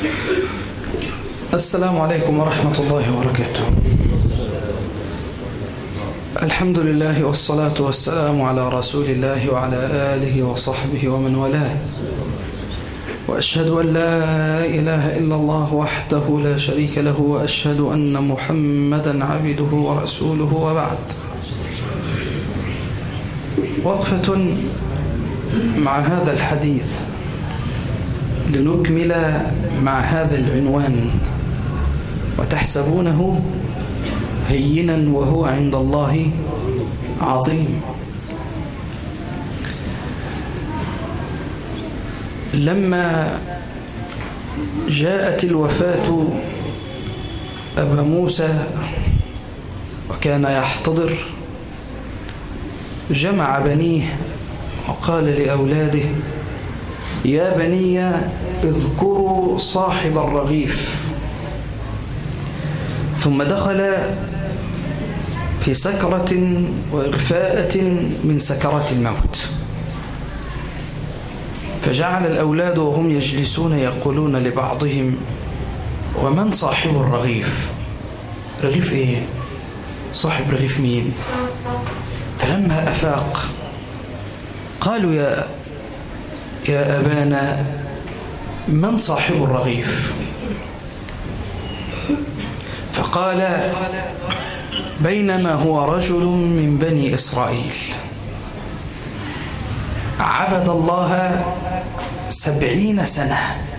السلام عليكم ورحمة الله وبركاته. الحمد لله والصلاة والسلام على رسول الله وعلى آله وصحبه ومن والاه، وأشهد أن لا إله إلا الله وحده لا شريك له، وأشهد أن محمدا عبده ورسوله، وبعد. وقفة مع هذا الحديث لنكمل مع هذا العنوان: وتحسبونه هينا وهو عند الله عظيم. لما جاءت الوفاة أبا موسى وكان يحتضر، جمع بنيه وقال لأولاده: يا بني اذكروا صاحب الرغيف. ثم دخل في سكرة وإغفاءة من سكرات الموت، فجعل الأولاد وهم يجلسون يقولون لبعضهم: ومن صاحب الرغيف؟ رغيف إيه؟ صاحب رغيف مين؟ فلما أفاق قالوا: يا أبانا، من صاحب الرغيف؟ فقال: بينما هو رجل من بني إسرائيل عبد الله 70 سنة.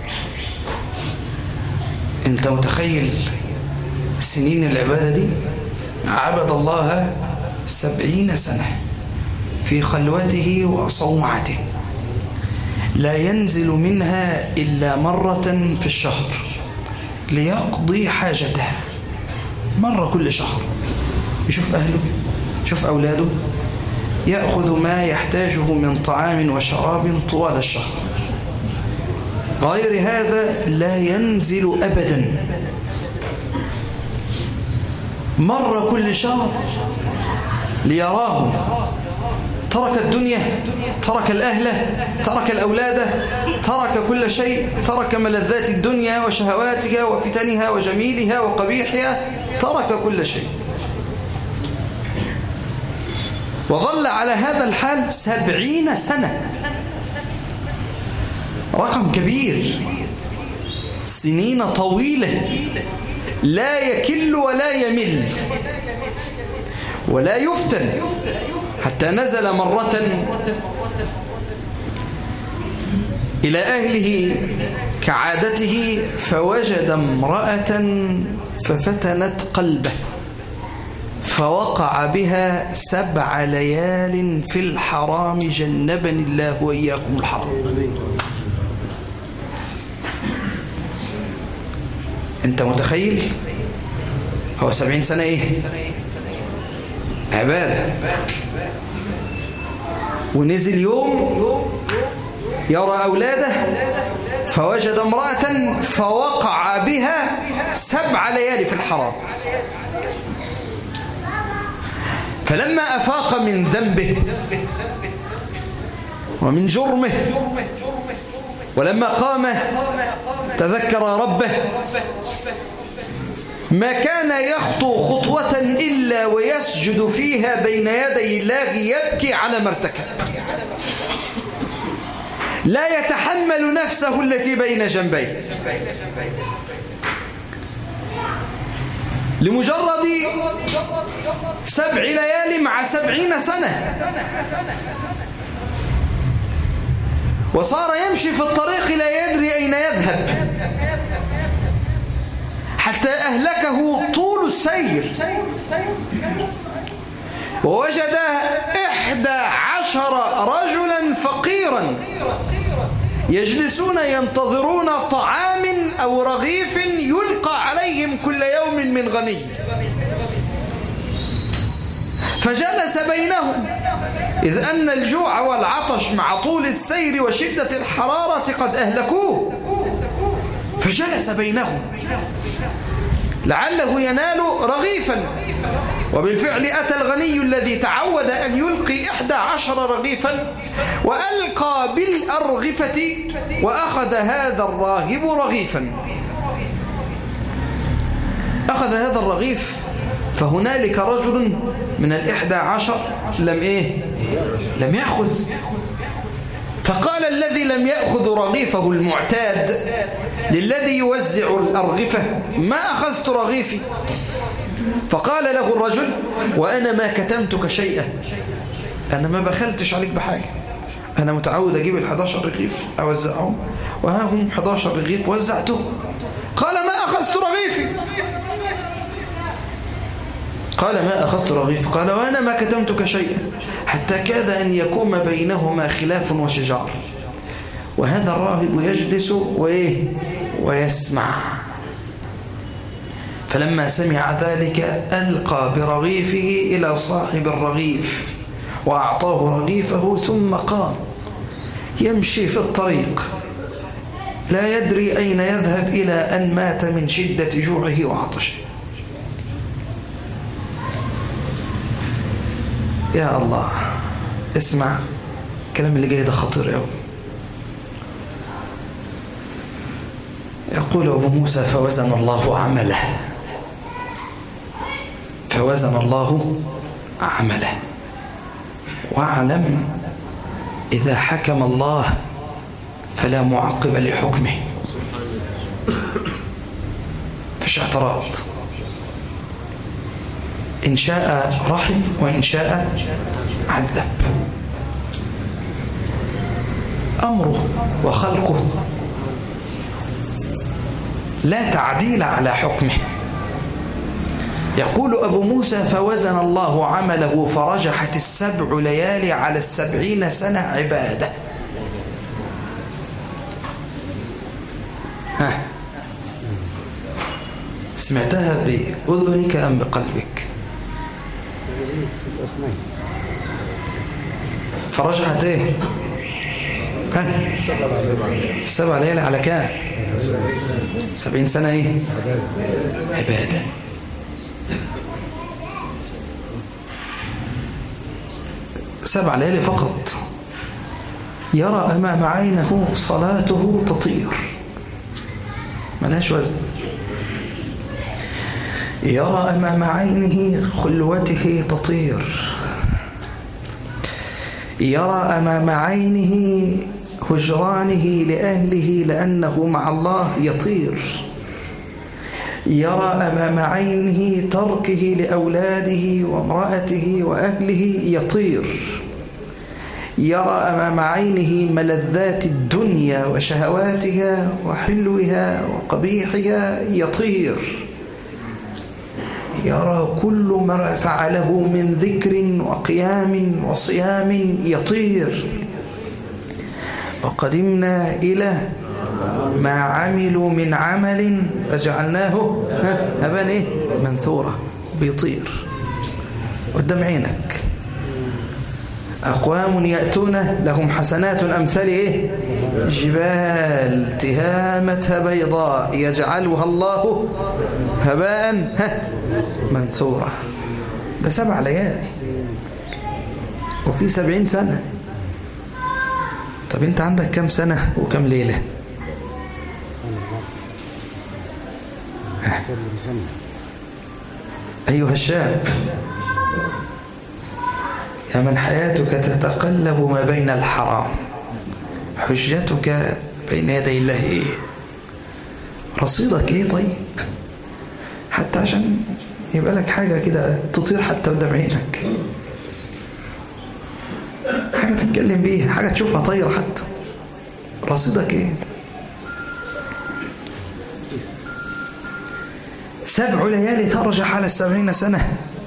أنت متخيل سنين العبادة دي؟ عبد الله 70 سنة في خلوته وصومعته، لا ينزل منها إلا مرة في الشهر ليقضي حاجته، مرة كل شهر، يشوف أهله، يشوف أولاده، يأخذ ما يحتاجه من طعام وشراب طوال الشهر. غير هذا لا ينزل أبدا، مرة كل شهر ليراهم. ترك الدنيا، ترك الأهل، ترك الأولاد، ترك كل شيء، ترك ملذات الدنيا وشهواتها وفتنها وجميلها وقبيحها، ترك كل شيء، وظل على هذا الحال 70 سنة. رقم كبير، سنين طويلة، لا يكل ولا يمل ولا يفتن، حتى نزل مرة إلى أهله كعادته فوجد امرأة ففتنت قلبه، فوقع بها 7 ليال في الحرام، جنبني الله وإياكم الحرام. أنت متخيل؟ هو 70 سنة إيه؟ عبادة. ونزل يوم يرى أولاده فوجد امرأة فوقع بها 7 ليالي في الحرام. فلما أفاق من ذنبه ومن جرمه، ولما قام تذكر ربه، ما كان يخطو خطوة إلا ويسجد فيها بين يدي الله يبكي على ما ارتكب، لا يتحمل نفسه التي بين جنبيه، لمجرد 7 ليالي مع 70 سنة. وصار يمشي في الطريق لا يدري أين يذهب، حتى أهلكه طول السير. ووجد 11 رجلا فقيرا يجلسون ينتظرون طعام أو رغيف يلقى عليهم كل يوم من غني، فجلس بينهم، إذ أن الجوع والعطش مع طول السير وشدة الحرارة قد أهلكوه، فجلس بينهم لعله ينال رغيفا. وبالفعل أتى الغني الذي تعود أن يلقي 11 رغيفا وألقى بالأرغفة وأخذ هذا الراهب رغيفا. أخذ هذا الرغيف، فهنالك رجل من 11 لم يأخذ. فقال الذي لم يأخذ رغيفه المعتاد للذي يوزع الأرغفة: ما أخذت رغيفي. فقال له الرجل: وأنا ما كتمتك شيئا، أنا ما بخلتش عليك بحاجة، أنا متعود أجيب 11 رغيف أوزعهم، وها هم 11 رغيف وزعتهم. قال: ما أخذت رغيفي. قال: ما أخذت رغيف. قال: وأنا ما كتمتك شيئا، حتى كاد أن يقوم بينهما خلاف وشجار. وهذا الراهب يجلس ويسمع. فلما سمع ذلك ألقى برغيفه إلى صاحب الرغيف وأعطاه رغيفه، ثم قام يمشي في الطريق لا يدري أين يذهب، إلى أن مات من شدة جوعه وعطشه. يا الله، اسمع الكلام اللي جاي ده خطير قوي. يقول أبو موسى: فوزن الله عمله، فوزن الله عمله. واعلم إذا حكم الله فلا معقب لحكمه، فيش اعتراض. إن شاء رحم وإن شاء عذب. أمره وخلقه لا تعديل على حكمه. يقول أبو موسى: فوزن الله عمله فرجحت 7 ليالي على 70 سنة عبادة. سمعتها بأذنك أم بقلبك؟ فرجحت 7 ليالي على كام؟ 70 سنة عبادة. سبع ليالي فقط. يرى أمام عينه صلاته تطير، ملهاش وزن. يرى أمام عينه خلوته تطير. يرى أمام عينه هجرانه لأهله لأنه مع الله يطير. يرى أمام عينه تركه لأولاده وامرأته وأهله يطير. يرى أمام عينه ملذات الدنيا وشهواتها وحلوها وقبيحها يطير. يرى كل ما فعله من ذكر وقيام وصيام يطير. وقدمنا إلى ما عملوا من عمل فجعلناه هباء منثورا. بيطير قدام عينك. أقوام يأتون لهم حسنات أمثال جبال تهامتها بيضاء يجعلها الله هباء منثورا. ده 7 ليالي وفي 70 سنة. طب انت عندك كم سنة وكم ليلة؟ أيها الشاب، يا من حياتك تتقلب ما بين الحرام، حجتك بين يدي الله رصيدك طيب، حتى عشان يبقى لك حاجة كده تطير حتى قدام عينك، حاجة تتكلم بيها، حاجة تشوفها طايرة حتى. رصيدك 7 ليالي ترجح على 70 سنة.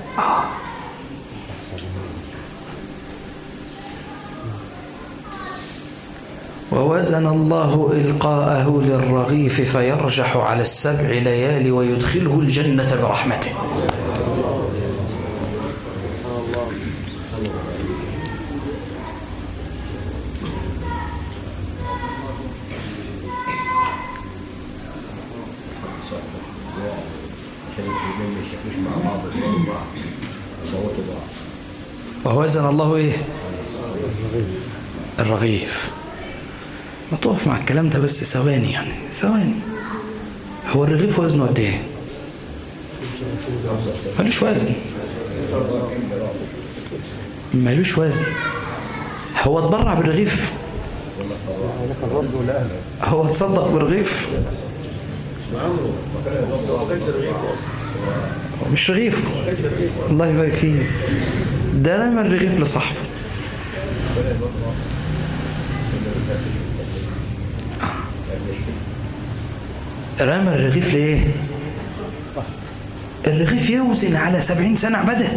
ووزن الله إلقاءه للرغيف فيرجح على 7 ليالي ويدخله الجنة برحمته. ووزن الله ايه؟ الرغيف. ما تقف مع الكلام ده بس ثواني، يعني ثواني. هو الرغيف وزنه قد ايه؟ مالوش وزن، مالوش وزن. هو اتبرع بالرغيف؟ هو تصدق بالرغيف؟ مش رغيف. الله يبارك فيه، ده رمى الرغيف لصاحبه. رمى الرغيف ليه؟ الرغيف يوزن على 70 سنة عبادة.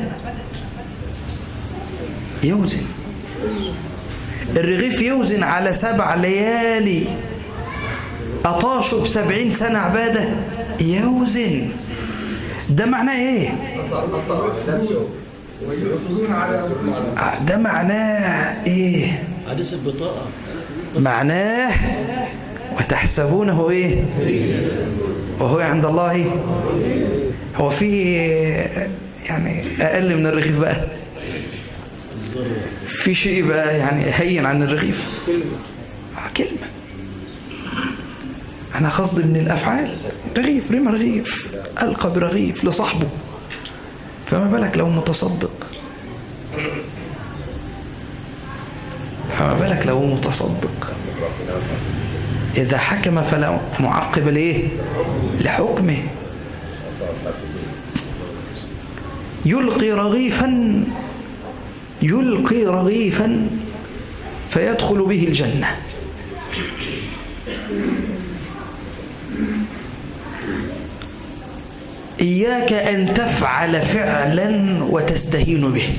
يوزن الرغيف يوزن على 7 ليالي أطاشوا ب70 سنة عبادة. يوزن. ده معناه ايه؟ ده معناه ايه؟ حديث البطاقة. معناه وتحسبونه ايه وهو عند الله. هو في يعني اقل من الرغيف بقى؟ في شيء بقى يعني هين عن الرغيف؟ كلمة. انا قصدي من الافعال. رغيف، رمى رغيف، القى برغيف لصاحبه، فما بالك لو متصدق؟ فما بالك لو متصدق؟ إذا حكم فلا معقب ليه؟ لحكمه. يلقي رغيفا فيدخل به الجنة. إياك أن تفعل فعلا وتستهين به.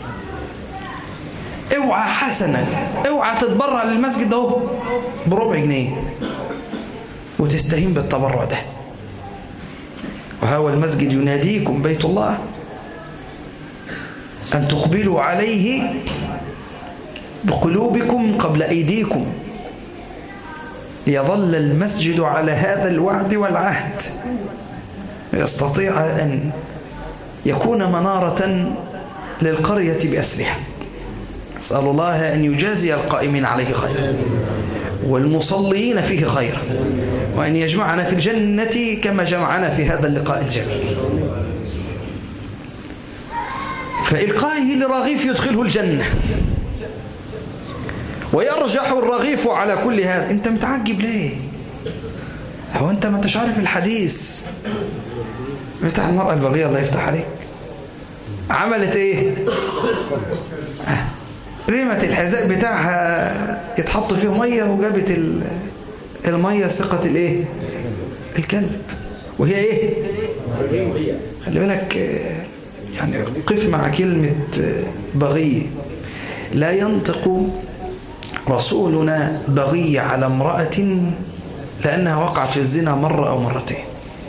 اوعى حسنا، اوعى تتبرع للمسجد ده بربع جنيه وتستهين بالتبرع ده. وهو المسجد يناديكم بيت الله أن تقبلوا عليه بقلوبكم قبل أيديكم، ليظل المسجد على هذا الوعد والعهد، يستطيع أن يكون منارة للقرية بأسرها. أسأل الله أن يجازي القائمين عليه خيرا والمصلين فيه خيرا، وأن يجمعنا في الجنة كما جمعنا في هذا اللقاء الجميل. فإلقائه لرغيف يدخله الجنة، ويرجح الرغيف على كل هذا. أنت متعجب ليه؟ هو أنت ما انتش عارف الحديث بتاع المرأة البغية الله يفتح عليك؟ عملت إيه؟ رمت الحذاء بتاعها يتحط فيه مية، وجابت المية سقة الايه؟ الكلب. وهي ايه؟ خلي بالك، يعني قف مع كلمة بغي. لا ينطق رسولنا بغي على امرأة لأنها وقعت في الزنا مرة أو مرتين،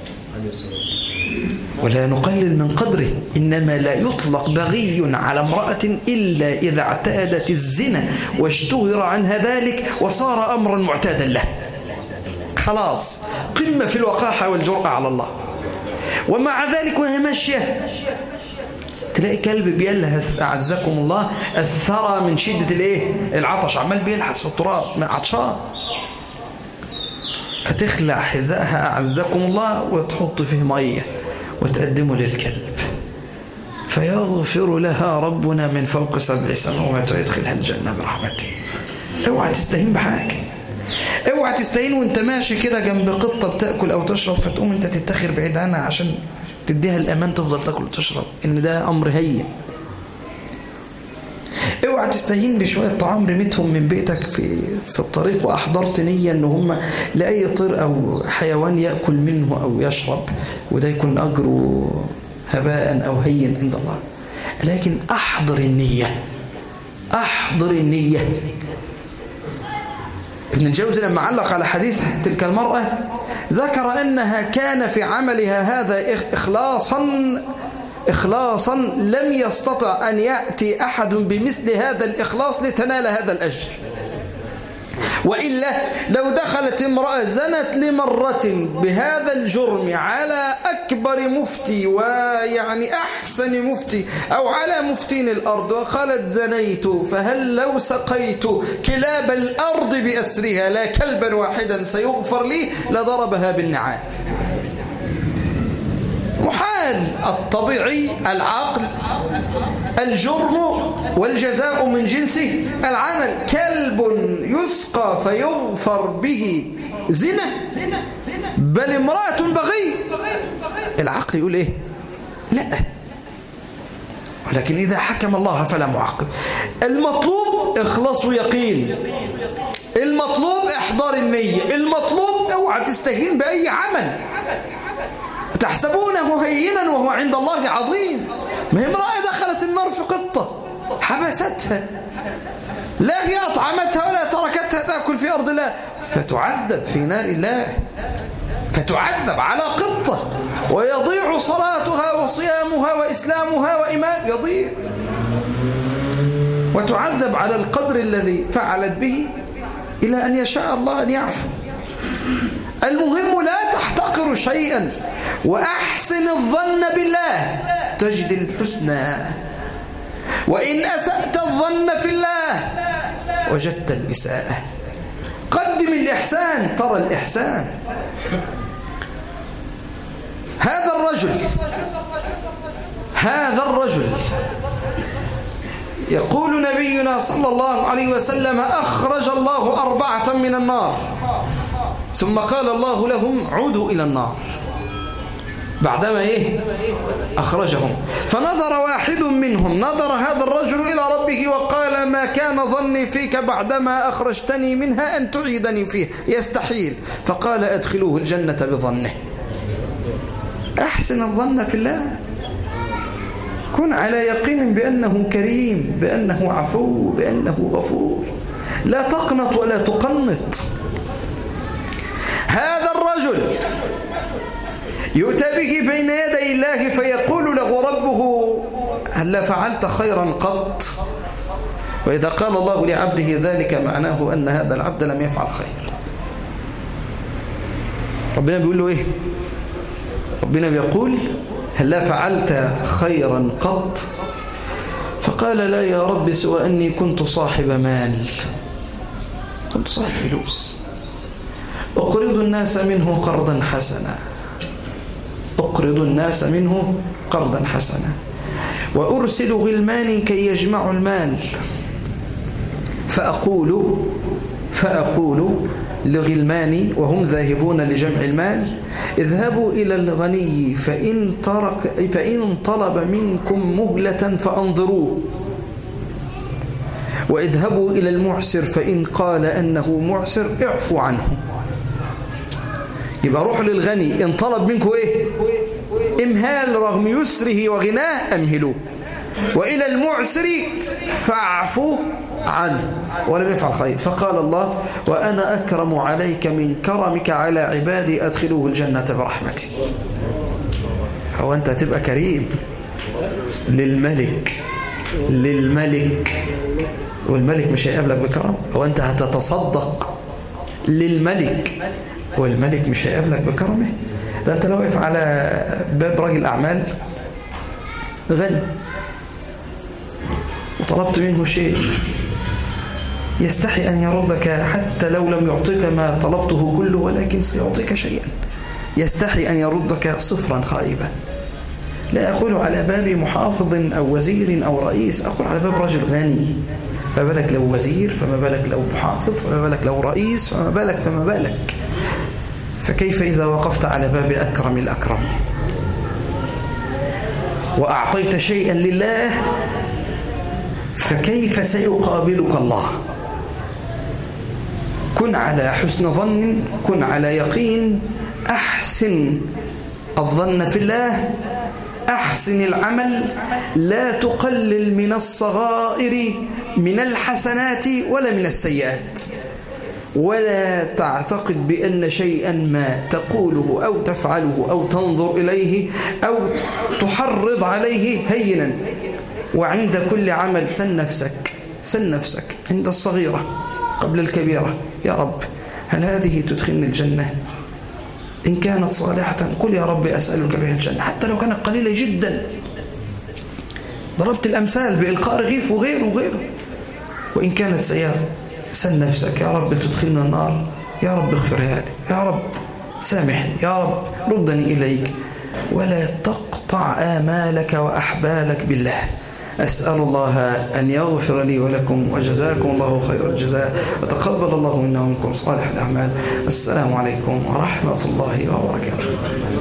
ولا نقلل من قدره. إنما لا يطلق بغي على امرأة إلا إذا اعتادت الزنا واشتهر عنها ذلك وصار أمرا معتادا له. خلاص، قمة في الوقاحة والجرأة على الله. ومع ذلك وهي ماشية تلاقي كلب بيلهث أعزكم الله الثرى من شدة الايه؟ العطش، عمال بيلحس في التراب عطشان، فتخلع حذائها أعزكم الله وتحط فيه مية وتقدمه للكلب، فيغفر لها ربنا من فوق 7 سماوات ويدخلها الجنة برحمته. اوعى تستهين بحاجة، اوعى تستهين وانت ماشي كده جنب قطة بتأكل أو تشرب فتقوم انت تتخر بعيد عنها عشان تديها الأمان تفضل تأكل وتشرب، إن ده أمر هين. اوعى تستهين بشوية طعام رميتهم من بيتك في الطريق وأحضرت نية إن هم لأي طير أو حيوان يأكل منه أو يشرب، وده يكون أجره هباء أو هين عند الله. لكن أحضر النية، أحضر النية. ابن الجوزي لما علق على حديث تلك المرأة ذكر أنها كان في عملها هذا إخلاصا لم يستطع أن يأتي أحد بمثل هذا الإخلاص لتنال هذا الأجر. وإلا لو دخلت امرأة زنت لمرة بهذا الجرم على أكبر مفتي ويعني أحسن مفتي أو على مفتين الأرض وقالت زنيت، فهل لو سقيت كلاب الأرض بأسرها لا كلبا واحدا سيغفر لي لضربها بالنعال. محال. الطبيعي العقل الجرم والجزاء من جنس العمل. كلب يسقى فيغفر به زنا، بل امرأة بغي، العقل يقول ايه؟ لا. ولكن إذا حكم الله فلا معقب. المطلوب إخلاص ويقين، المطلوب إحضار النية، المطلوب اوعى تستهين بأي عمل تحسبونه هينا وهو عند الله عظيم. ما هي امرأة دخلت النار في قطة حبستها، لا هي أطعمتها ولا تركتها تأكل في أرض الله، فتعذب في نار الله، فتعذب على قطة، ويضيع صلاتها وصيامها وإسلامها وإيمان يضيع، وتعذب على القدر الذي فعلت به إلى أن يشاء الله أن يعفو. المهم لا تحتقر شيئا، وأحسن الظن بالله تجد الحسنى، وإن أسأت الظن في الله وجدت الإساءة. قدم الإحسان ترى الإحسان. هذا الرجل يقول نبينا صلى الله عليه وسلم أخرج الله 4 من النار، ثم قال الله لهم عودوا إلى النار بعدما أخرجهم. فنظر واحد منهم، نظر هذا الرجل إلى ربه وقال ما كان ظني فيك بعدما أخرجتني منها أن تعيدني فيه، يستحيل. فقال أدخلوه الجنة بظنه. أحسن الظن في الله، كن على يقين بأنه كريم، بأنه عفو، بأنه غفور. لا تقنط ولا تقنط. هذا الرجل يؤتى به بين يدي الله فيقول له ربه هل فعلت خيرا قط؟ وإذا قال الله لعبده ذلك معناه أن هذا العبد لم يفعل خير. ربنا بيقول له ربنا بيقول هل فعلت خيرا قط؟ فقال لا يا رب سوى أني كنت صاحب مال، كنت صاحب فلوس، أقرض الناس منه قرضا حسنا، أقرض الناس منه قرضا حسنا، وأرسل غلماني كي يجمعوا المال، فأقول لغلماني وهم ذاهبون لجمع المال اذهبوا إلى الغني فإن طلب منكم مهلة فأنظروه، واذهبوا إلى المعسر فإن قال أنه معسر اعفوا عنه. يبقى روحوا للغني، إن طلب منكم إمهال رغم يسره وغناه أمهلوه، وإلى المعسر فاعفوا عنه ولم يفعل خير. فقال الله وأنا أكرم عليك من كرمك على عبادي أدخلوه الجنة برحمتي. هو أنت هتبقى كريم للملك والملك مش هيقابلك بكرم؟ هو أنت هتتصدق للملك والملك مش هيقابلك بكرمه؟ ده أنت لو واقف على باب راجل أعمال غني وطلبت منه شيء يستحي أن يردك حتى لو لم يعطيك ما طلبته كله، ولكن سيعطيك شيئا، يستحي أن يردك صفرا خائبا. لا أقول على باب محافظ أو وزير أو رئيس، أقول على باب رجل غني. فما بالك لو وزير، فما بالك لو محافظ، فما بالك لو رئيس، فما بالك. فكيف إذا وقفت على باب أكرم الأكرمين وأعطيت شيئا لله، فكيف سيقابلك الله؟ كن على حسن ظن، كن على يقين، أحسن الظن في الله، أحسن العمل، لا تقلل من الصغائر من الحسنات ولا من السيئات، ولا تعتقد بأن شيئا ما تقوله أو تفعله أو تنظر إليه أو تحرض عليه هينا. وعند كل عمل سن نفسك عند الصغيرة قبل الكبيرة، يا رب هل هذه تدخلني الجنة؟ إن كانت صالحة قل يا رب أسألك بها الجنة، حتى لو كانت قليلة جدا. ضربت الأمثال بإلقاء رغيف وغيره. وإن كانت سيئة سل نفسك، يا رب تدخلنا النار، يا رب اغفرها لي، يا رب سامحني، يا رب ردني إليك، ولا تقطع آمالك وأحبالك بالله. أسأل الله أن يغفر لي ولكم، وجزاكم الله خير الجزاء، وتقبل الله منا ومنكم صالح الأعمال. السلام عليكم ورحمة الله وبركاته.